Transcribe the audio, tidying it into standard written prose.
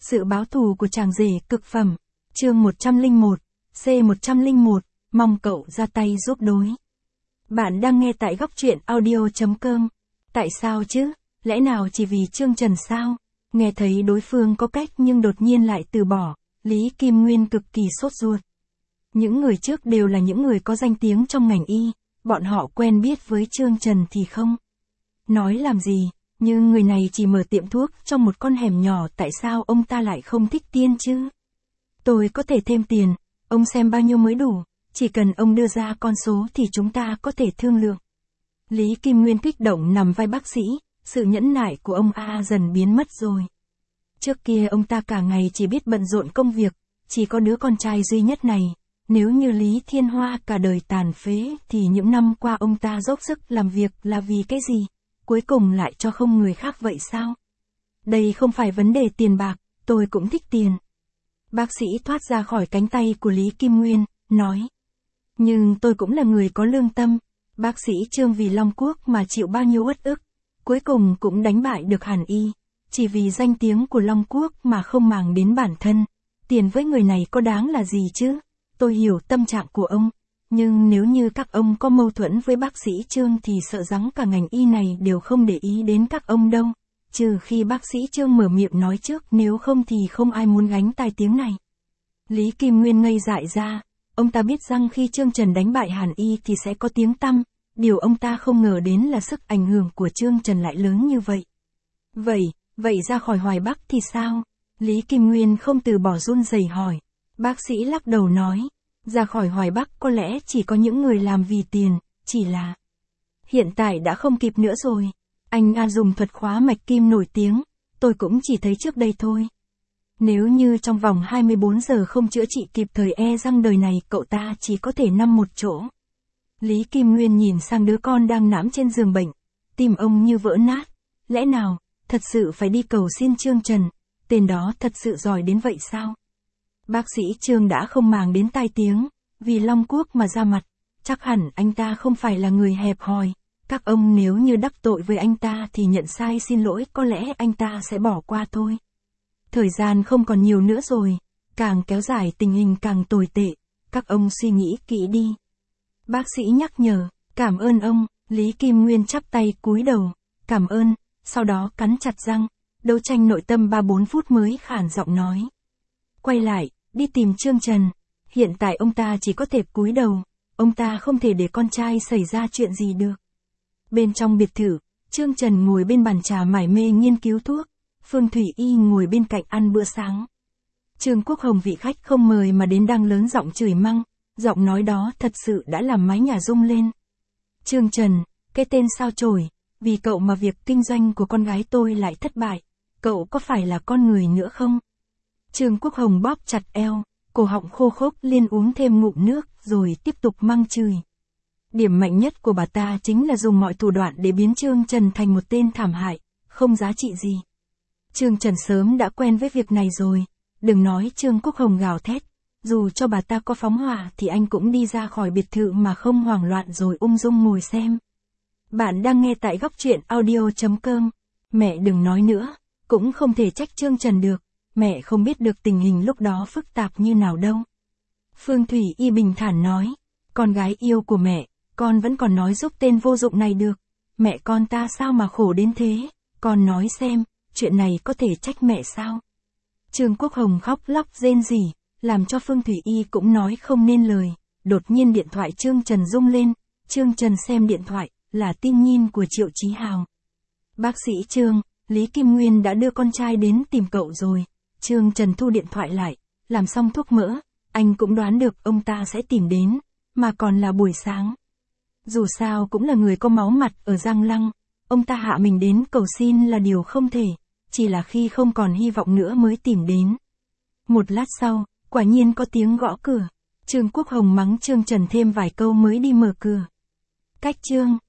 Sự báo thù của chàng rể cực phẩm. Chương 101, C101, mong cậu ra tay giúp đối. Bạn đang nghe tại góc truyện audio.com. Tại sao chứ? Lẽ nào chỉ vì Trương Trần sao? Nghe thấy đối phương có cách nhưng đột nhiên lại từ bỏ, Lý Kim Nguyên cực kỳ sốt ruột. Những người trước đều là những người có danh tiếng trong ngành y, bọn họ quen biết với Trương Trần thì không. Nói làm gì, nhưng người này chỉ mở tiệm thuốc trong một con hẻm nhỏ, tại sao ông ta lại không thích tiên chứ? Tôi có thể thêm tiền, ông xem bao nhiêu mới đủ, chỉ cần ông đưa ra con số thì chúng ta có thể thương lượng. Lý Kim Nguyên kích động nằm vai bác sĩ, sự nhẫn nại của ông dần biến mất rồi. Trước kia ông ta cả ngày chỉ biết bận rộn công việc, chỉ có đứa con trai duy nhất này. Nếu như Lý Thiên Hoa cả đời tàn phế thì những năm qua ông ta dốc sức làm việc là vì cái gì? Cuối cùng lại cho không người khác vậy sao? Đây không phải vấn đề tiền bạc, tôi cũng thích tiền. Bác sĩ thoát ra khỏi cánh tay của Lý Kim Nguyên, nói. Nhưng tôi cũng là người có lương tâm. Bác sĩ Trương vì Long Quốc mà chịu bao nhiêu uất ức, cuối cùng cũng đánh bại được Hàn Y. Chỉ vì danh tiếng của Long Quốc mà không màng đến bản thân. Tiền với người này có đáng là gì chứ? Tôi hiểu tâm trạng của ông. Nhưng nếu như các ông có mâu thuẫn với bác sĩ Trương thì sợ rằng cả ngành y này đều không để ý đến các ông đâu. Trừ khi bác sĩ Trương mở miệng nói trước, nếu không thì không ai muốn gánh tai tiếng này. Lý Kim Nguyên ngây dại ra. Ông ta biết rằng khi Trương Trần đánh bại Hàn Y thì sẽ có tiếng tăm. Điều ông ta không ngờ đến là sức ảnh hưởng của Trương Trần lại lớn như vậy. Vậy ra khỏi Hoài Bắc thì sao? Lý Kim Nguyên không từ bỏ run rẩy hỏi. Bác sĩ lắc đầu nói. Ra khỏi Hoài Bắc có lẽ chỉ có những người làm vì tiền, chỉ là hiện tại đã không kịp nữa rồi. Anh dùng thuật khóa mạch kim nổi tiếng, tôi cũng chỉ thấy trước đây thôi. Nếu như trong vòng 24 giờ không chữa trị kịp thời rằng đời này cậu ta chỉ có thể nằm một chỗ. Lý Kim Nguyên nhìn sang đứa con đang nằm trên giường bệnh, tim ông như vỡ nát. Lẽ nào, thật sự phải đi cầu xin Trương Trần, tên đó thật sự giỏi đến vậy sao? Bác sĩ Trương đã không màng đến tai tiếng, vì Long Quốc mà ra mặt, chắc hẳn anh ta không phải là người hẹp hòi. Các ông nếu như đắc tội với anh ta thì nhận sai xin lỗi, có lẽ anh ta sẽ bỏ qua thôi. Thời gian không còn nhiều nữa rồi, càng kéo dài tình hình càng tồi tệ, các ông suy nghĩ kỹ đi. Bác sĩ nhắc nhở, cảm ơn ông. Lý Kim Nguyên chắp tay cúi đầu, cảm ơn, sau đó cắn chặt răng, đấu tranh nội tâm 3-4 phút mới khản giọng nói. Quay lại, đi tìm Trương Trần. Hiện tại ông ta chỉ có thể cúi đầu, ông ta không thể để con trai xảy ra chuyện gì được. Bên trong biệt thự, Trương Trần ngồi bên bàn trà mải mê nghiên cứu thuốc, Phương Thủy Y ngồi bên cạnh ăn bữa sáng. Trương Quốc Hồng vị khách không mời mà đến đang lớn giọng chửi mắng, giọng nói đó thật sự đã làm mái nhà rung lên. Trương Trần, cái tên sao chổi, vì cậu mà việc kinh doanh của con gái tôi lại thất bại, cậu có phải là con người nữa không? Trương Quốc Hồng bóp chặt eo, cổ họng khô khốc liên uống thêm ngụm nước rồi tiếp tục mắng chửi. Điểm mạnh nhất của bà ta chính là dùng mọi thủ đoạn để biến Trương Trần thành một tên thảm hại, không giá trị gì. Trương Trần sớm đã quen với việc này rồi, đừng nói Trương Quốc Hồng gào thét, dù cho bà ta có phóng hỏa thì anh cũng đi ra khỏi biệt thự mà không hoảng loạn rồi ung dung ngồi xem. Bạn đang nghe tại góc truyện audio.com. Mẹ đừng nói nữa, cũng không thể trách Trương Trần được, mẹ không biết được tình hình lúc đó phức tạp như nào đâu. Phương Thủy Y bình thản nói, con gái yêu của mẹ, con vẫn còn nói giúp tên vô dụng này được, mẹ con ta sao mà khổ đến thế, con nói xem, chuyện này có thể trách mẹ sao? Trương Quốc Hồng khóc lóc rên rỉ, làm cho Phương Thủy Y cũng nói không nên lời. Đột nhiên điện thoại Trương Trần rung lên, Trương Trần xem điện thoại, là tin nhin của Triệu Chí Hào. Bác sĩ Trương, Lý Kim Nguyên đã đưa con trai đến tìm cậu rồi. Trương Trần thu điện thoại lại, làm xong thuốc mỡ, anh cũng đoán được ông ta sẽ tìm đến, mà còn là buổi sáng. Dù sao cũng là người có máu mặt ở Giang Lăng, ông ta hạ mình đến cầu xin là điều không thể, chỉ là khi không còn hy vọng nữa mới tìm đến. Một lát sau, quả nhiên có tiếng gõ cửa, Trương Quốc Hồng mắng Trương Trần thêm vài câu mới đi mở cửa. Cách Trương